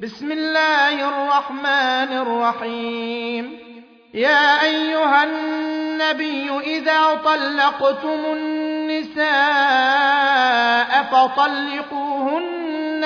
بسم الله الرحمن الرحيم. يا أيها النبي إذا طلقتم النساء فطلقوهن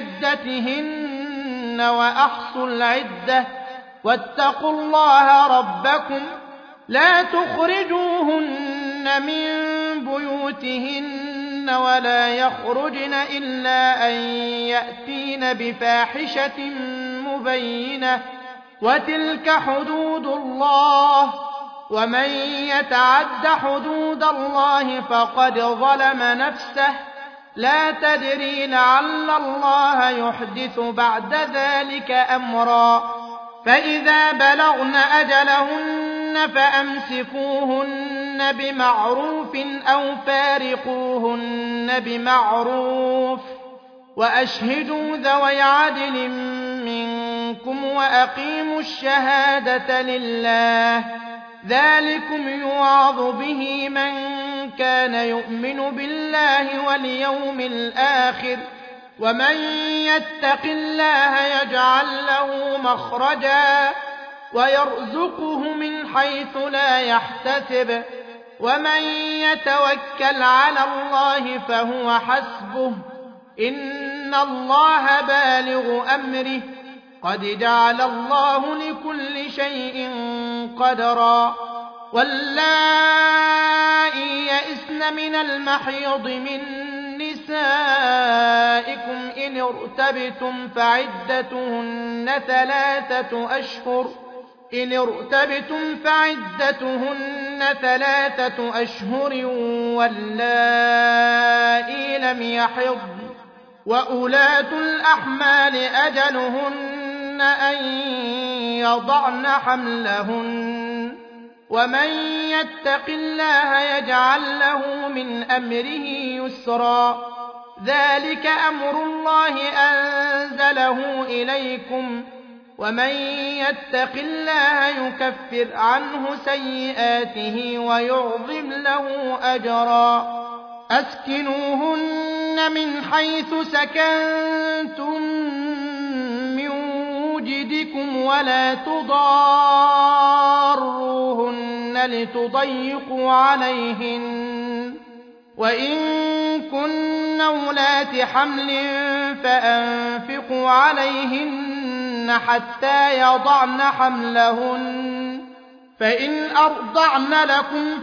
لعدتهن وأحصوا العدة واتقوا الله ربكم لا تخرجوهن من بيوتهن ولا يخرجن إلا أن يأتين بفاحشة مبينة وتلك حدود الله ومن يتعد حدود الله فقد ظلم نفسه لا تدري لعل الله يحدث بعد ذلك أمرا فإذا بلغن أجلهن فأمسكوهن بمعروف أو فارقوهن بمعروف وأشهدوا ذوي عدل منكم وأقيموا الشهادة لله ذلكم يوعظ به من كان يؤمن بالله واليوم الآخر ومن يتق الله يجعل له مخرجا ويرزقه من حيث لا يحتسب ومن يتوكل على الله فهو حسبه إن الله بالغ أمره قد جعل الله لكل شيء قدرا واللائي يئسن من المحيض من نسائكم إن ارتبتم فعدتهن ثلاثة أشهر واللائي لم يحضن وأولاة الأحمال أجلهن أن يضعن حملهن ومن يتق الله يجعل له من أمره يسرا ذلك أمر الله أنزله إليكم ومن يتق الله يكفر عنه سيئاته ويعظم له أجرا أسكنوهن من حيث سكنتم من وجدكم ولا تضاروهن لتضيقوا عليهن وإن كن أولات حمل فأنفقوا عليهن حتى يضعن حملهن فإن أرضعن لكم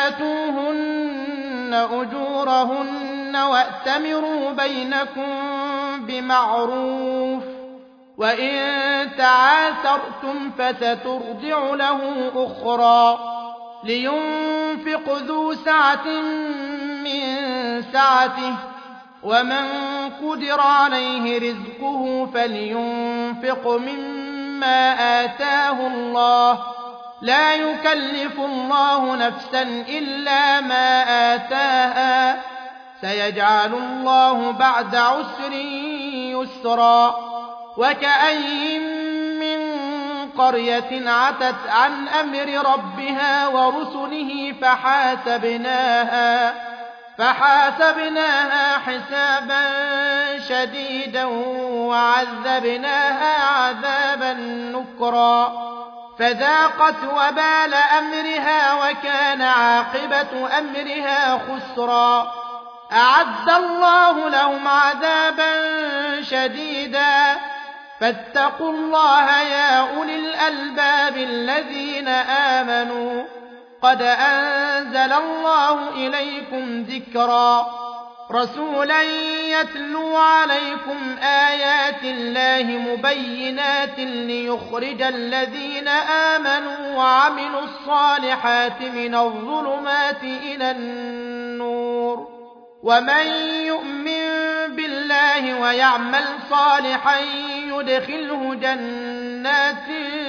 فآتوهن أجورهن وأتمروا بينكم بمعروف وإن تعاثرتم فسترضع له أخرى لينفق ذو سعة من سعته ومن قدر عليه رزقه فلينفق مما آتاه الله لا يكلف الله نفسا إلا ما آتاها سيجعل الله بعد عسر يسرا وكأين من قرية عتت عن أمر ربها ورسله فحاسبناها حسابا شديدا وعذبناها عذابا نكرا فذاقت وبال أمرها وكان عاقبة أمرها خسرا أعد الله لهم عذابا شديدا فاتقوا الله يا أولي الألباب الذين آمنوا قد أنزل الله إليكم ذكرا رسولا يتلو عليكم آيات الله مبينات ليخرج الذين آمنوا وعملوا الصالحات من الظلمات إلى النور ومن يؤمن بالله ويعمل صالحا يدخله جنات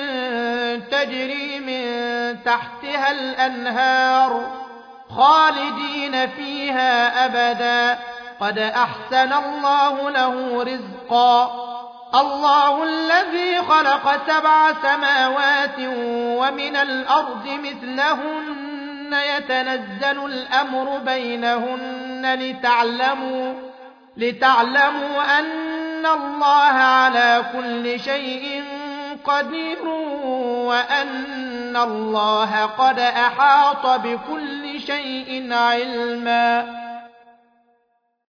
تجري من تحتها الأنهار خالدين فيها أبدا قد أحسن الله له رزقا الله الذي خلق 7 سماوات ومن الأرض مثلهن يتنزل الأمر بينهن لتعلموا أن وأن الله على كل شيء قدير وأن الله قد أحاط بكل شيء علما